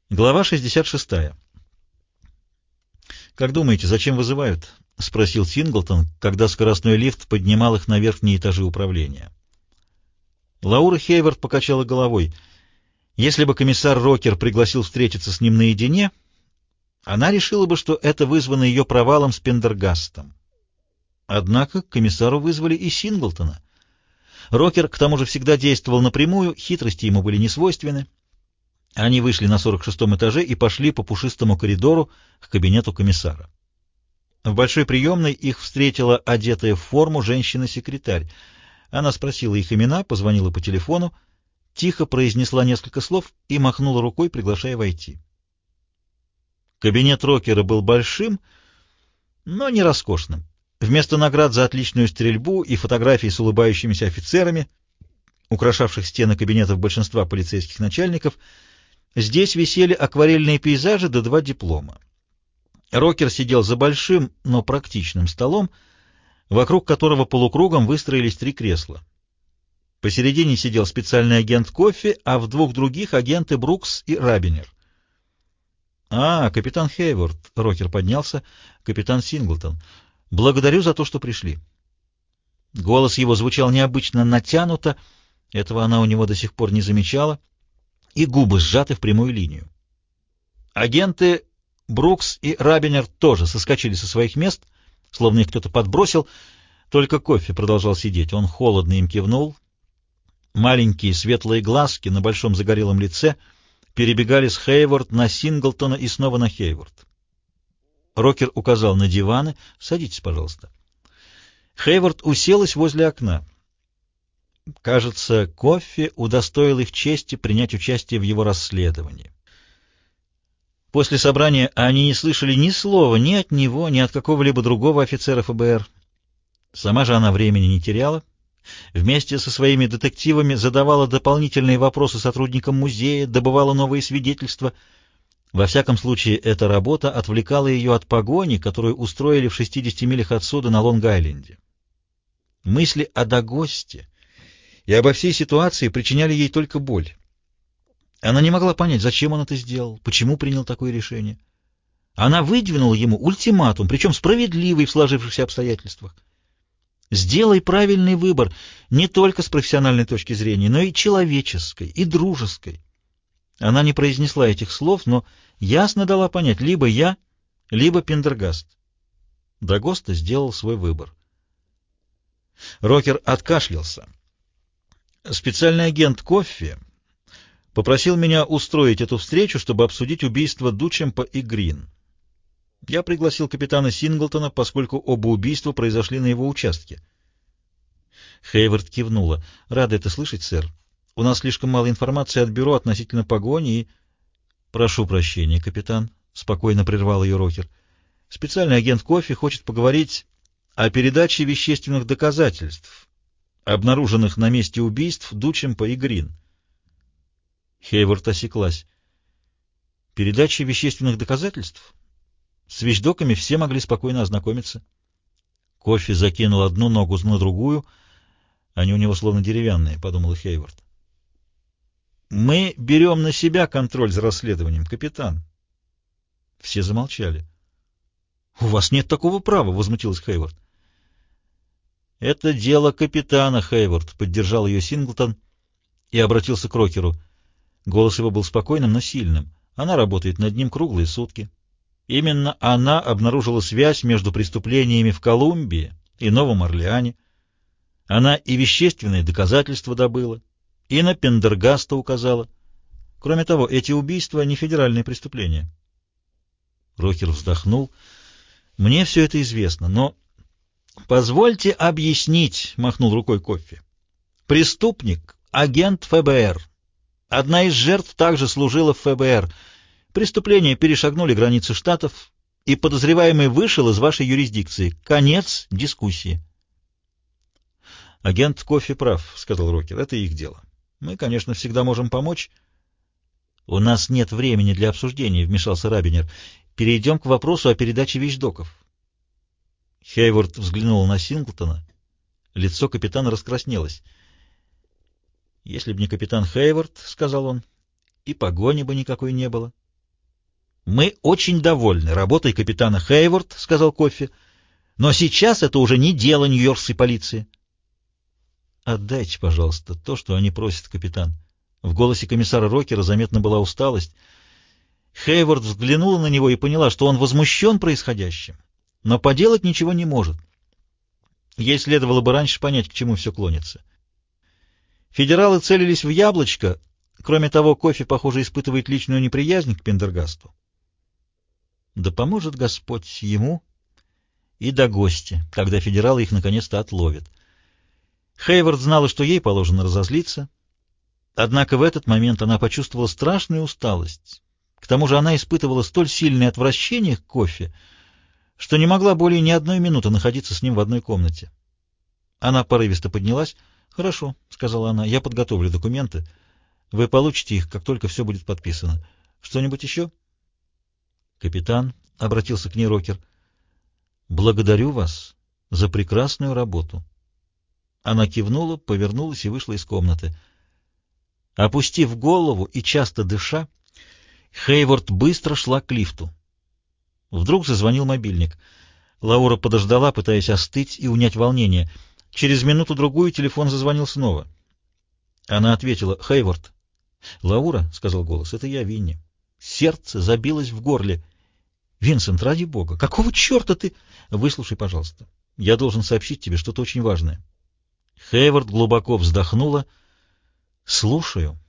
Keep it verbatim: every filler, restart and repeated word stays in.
Глава шестьдесят шестая. «Как думаете, зачем вызывают?» — спросил Синглтон, когда скоростной лифт поднимал их на верхние этажи управления. Лаура Хейвард покачала головой. Если бы комиссар Рокер пригласил встретиться с ним наедине, она решила бы, что это вызвано ее провалом с Пендергастом. Однако к комиссару вызвали и Синглтона. Рокер, к тому же, всегда действовал напрямую, хитрости ему были несвойственны. Они вышли на сорок шестом этаже и пошли по пушистому коридору к кабинету комиссара. В большой приемной их встретила одетая в форму женщина-секретарь. Она спросила их имена, позвонила по телефону, тихо произнесла несколько слов и махнула рукой, приглашая войти. Кабинет Рокера был большим, но не роскошным. Вместо наград за отличную стрельбу и фотографий с улыбающимися офицерами, украшавших стены кабинетов большинства полицейских начальников, здесь висели акварельные пейзажи да два диплома. Рокер сидел за большим, но практичным столом, вокруг которого полукругом выстроились три кресла. Посередине сидел специальный агент Коффи, а в двух других агенты Брукс и Рабинер. «А, капитан Хейвард», — Рокер поднялся, — «капитан Синглтон, благодарю за то, что пришли». Голос его звучал необычно натянуто, этого она у него до сих пор не замечала, и губы сжаты в прямую линию. Агенты Брукс и Рабинер тоже соскочили со своих мест, словно их кто-то подбросил, только Коффи продолжал сидеть. Он холодно им кивнул. Маленькие светлые глазки на большом загорелом лице перебегали с Хейвард на Синглтона и снова на Хейвард. Рокер указал на диваны. «Садитесь, пожалуйста». Хейвард уселась возле окна. Кажется, Коффи удостоил их чести принять участие в его расследовании. После собрания они не слышали ни слова ни от него, ни от какого-либо другого офицера ФБР. Сама же она времени не теряла. Вместе со своими детективами задавала дополнительные вопросы сотрудникам музея, добывала новые свидетельства. Во всяком случае, эта работа отвлекала ее от погони, которую устроили в шестидесяти милях отсюда на Лонг-Айленде. Мысли о Дагосте и обо всей ситуации причиняли ей только боль. Она не могла понять, зачем он это сделал, почему принял такое решение. Она выдвинула ему ультиматум, причем справедливый в сложившихся обстоятельствах. Сделай правильный выбор не только с профессиональной точки зрения, но и человеческой, и дружеской. Она не произнесла этих слов, но ясно дала понять: либо я, либо Пендергаст. Дагоста сделал свой выбор. Рокер откашлялся. Специальный агент Коффи попросил меня устроить эту встречу, чтобы обсудить убийство Дучемпа и Грин. Я пригласил капитана Синглтона, поскольку оба убийства произошли на его участке. Хейвард кивнула. «Рада это слышать, сэр. У нас слишком мало информации от бюро относительно погони и...» «Прошу прощения, капитан», — спокойно прервал ее Рокер. «Специальный агент Коффи хочет поговорить о передаче вещественных доказательств, обнаруженных на месте убийств Дучемпа и Грин». Хейвард осеклась. «Передача вещественных доказательств? С вещдоками все могли спокойно ознакомиться». Коффи закинул одну ногу на другую. «Они у него словно деревянные», — подумала Хейвард. «Мы берем на себя контроль за расследованием, капитан». Все замолчали. «У вас нет такого права», — возмутилась Хейвард. «Это дело капитана, Хейвард», — поддержал ее Синглтон и обратился к Рокеру. Голос его был спокойным, но сильным. «Она работает над ним круглые сутки. Именно она обнаружила связь между преступлениями в Колумбии и Новом Орлеане. Она и вещественные доказательства добыла, и на Пендергаста указала. Кроме того, эти убийства — не федеральные преступления». Рокер вздохнул. «Мне все это известно, но...» «Позвольте объяснить», — махнул рукой Коффи. «Преступник — агент ФБР. Одна из жертв также служила в ФБР. Преступления перешагнули границы штатов, и подозреваемый вышел из вашей юрисдикции. Конец дискуссии». «Агент Коффи прав», — сказал Рокер. «Это их дело. Мы, конечно, всегда можем помочь». «У нас нет времени для обсуждения», — вмешался Рабинер. «Перейдем к вопросу о передаче вещдоков». Хейвард взглянул на Синглтона. Лицо капитана раскраснелось. «Если бы не капитан Хейвард, — сказал он, — и погони бы никакой не было. «Мы очень довольны работой капитана Хейворт», — сказал Коффи, — «но сейчас это уже не дело нью-йоркской полиции». «Отдайте, пожалуйста, то, что они просят, капитан». В голосе комиссара Рокера заметна была усталость. Хейворт взглянула на него и поняла, что он возмущен происходящим, но поделать ничего не может. Ей следовало бы раньше понять, к чему все клонится. Федералы целились в яблочко. Кроме того, Коффи, похоже, испытывает личную неприязнь к Пендергасту. Да поможет Господь ему и до гостя, когда федералы их наконец-то отловят. Хейворт знала, что ей положено разозлиться, однако в этот момент она почувствовала страшную усталость. К тому же она испытывала столь сильное отвращение к Коффи, что не могла более ни одной минуты находиться с ним в одной комнате. Она порывисто поднялась. «Хорошо», — сказала она, — «я подготовлю документы. Вы получите их, как только все будет подписано. Что-нибудь еще?» «Капитан», — обратился к ней Рокер, — «благодарю вас за прекрасную работу». Она кивнула, повернулась и вышла из комнаты. Опустив голову и часто дыша, Хейворт быстро шла к лифту. Вдруг зазвонил мобильник. Лаура подождала, пытаясь остыть и унять волнение. Через минуту-другую телефон зазвонил снова. Она ответила: «Хейворт». «Лаура», — сказал голос, — «это я, Винни». Сердце забилось в горле. «Винсент, ради бога, какого черта ты...» «Выслушай, пожалуйста. Я должен сообщить тебе что-то очень важное». Хейворт глубоко вздохнула. «Слушаю».